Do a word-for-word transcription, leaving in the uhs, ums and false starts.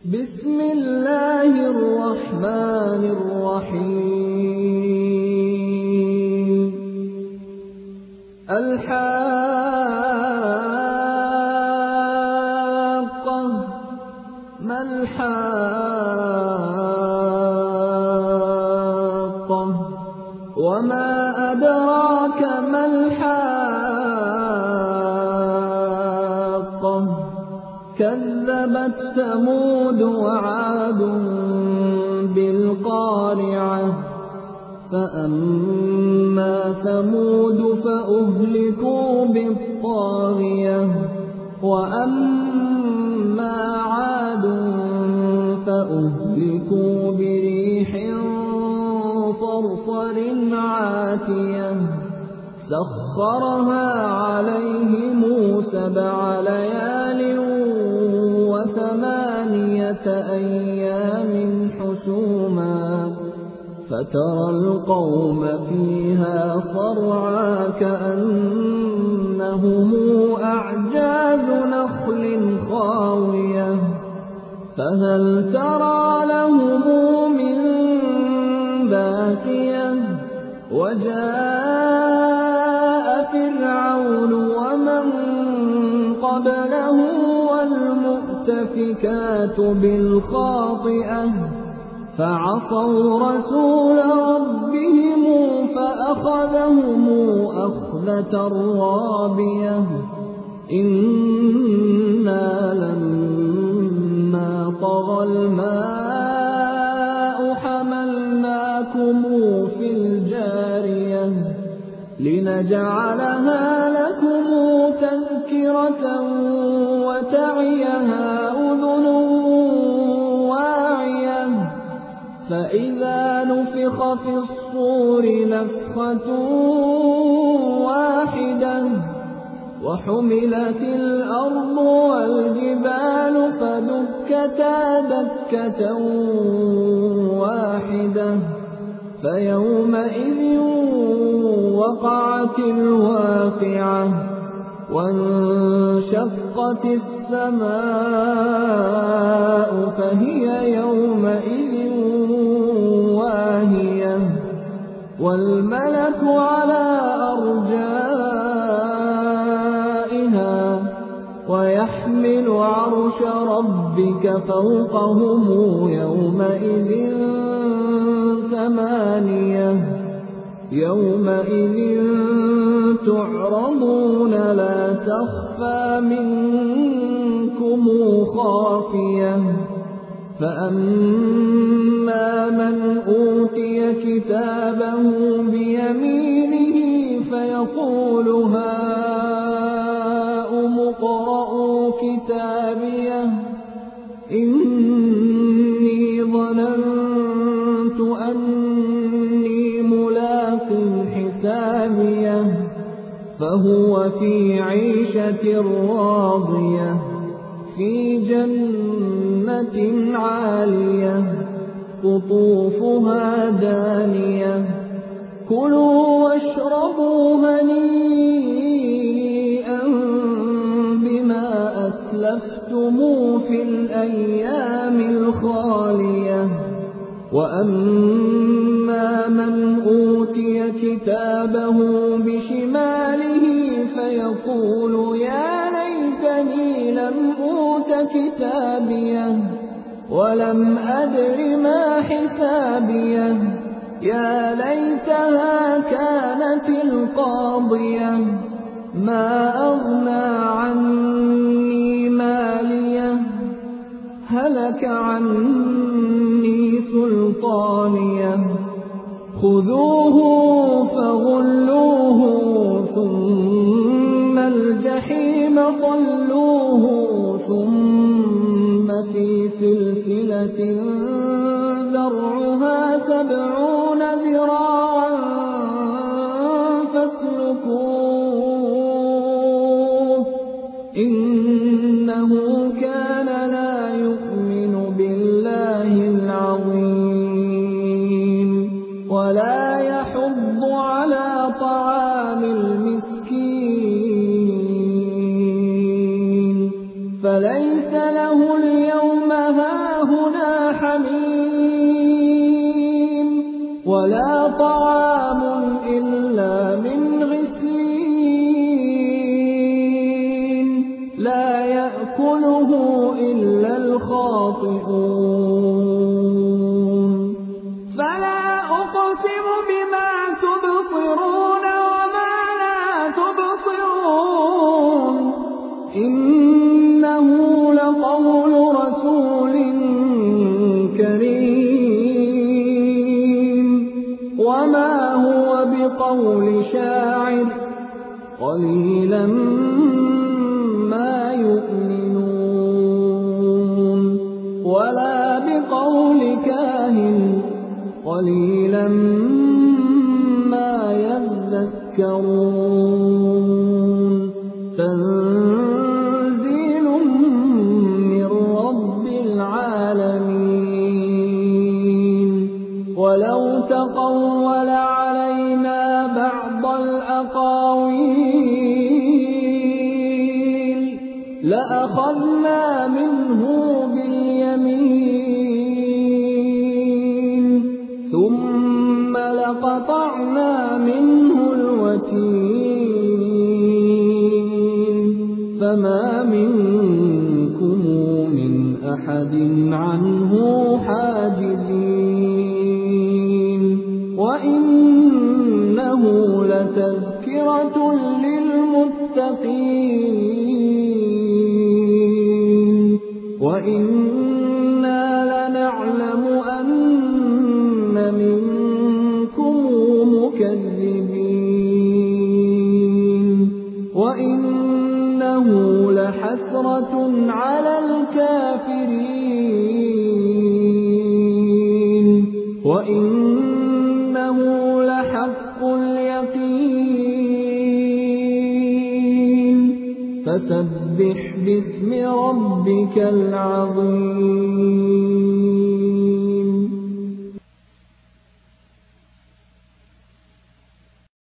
بسم الله الرحمن الرحيم. الحاقة ما الحاقة وما أدراك ما الحاقة كذبت ثمود وعاد بالقارعة فأما ثمود فأهلكوا بالطاغية وأما عاد فأهلكوا بريح صرصر عاتية سخرها عليهم سبع ليال وثمانية أيام حسوما فترى القوم فيها صرعى كأنهم أعجاز نخل خاوية فهل ترى لهم من باقية وجاء فرعون ومن قبله والمؤتفكات بالخاطئة فعصوا رسول ربهم فأخذهم أخذة رابية إنا لما طغى الماء حملناكم في الجارية لنجعلها لكم تذكرة وتعيها أذن واعية فإذا نفخ في الصور نفخة واحدة وحملت الأرض والجبال فدكتا دكة واحدة فيومئذ وقعت الواقعة وانشقت السماء فهي يومئذ واهية والملك على أرجائها ويحمل عرش ربك فوقهم يومئذ ثمانية يومئذ تعرضون لا تخفى منكم خافية فأما من أوتي كتابه بيمينه فيقول هاؤم اقرءوا كتابيه إني ظننت أني ملاق حسابيه فهو في عيشة راضية في جنة عالية قطوفها دانية كلوا واشربوا هنيئا بما أسلفتم في الأيام الخالية وأما من أوتي كتابه بشماله فيقول يا ليتني لم أوت كتابيه ولم أدر ما حسابيه يا ليتها كانت القاضية ما أغنى عني ماليه هلك عني سلطانيه خذوه فغلوه ثم الجحيم صلوه ثم في سلسلة ذرعها سبعون ذراعا فاسلكوه إنه كان لا يؤمن بالله العظيم ولا يحض على طعام المسكين فليس له اليوم هاهنا حميم ولا طعام إلا من غسلين لا يأكله إلا الخاطئون فلا أقسم بما تبصرون وما لا تبصرون إنه لقول رسول كريم وما هو بقول شاعر قليلا ما يؤمنون ولا بقول كاهن قليلا ما يذكرون تنزيل من رب العالمين ولو تقول علينا بعض الأقاويل لأخذنا منه باليمين ثم لقطعنا منه الوتين فما منكم من أحد عنه حاجزين وإنه لتذكرة للمتقين وإنا لنعلم أن منكم مكذبين وإنه لحسرة على الكافرين وإنه لحق اليقين فسبح باسم ربك العظيم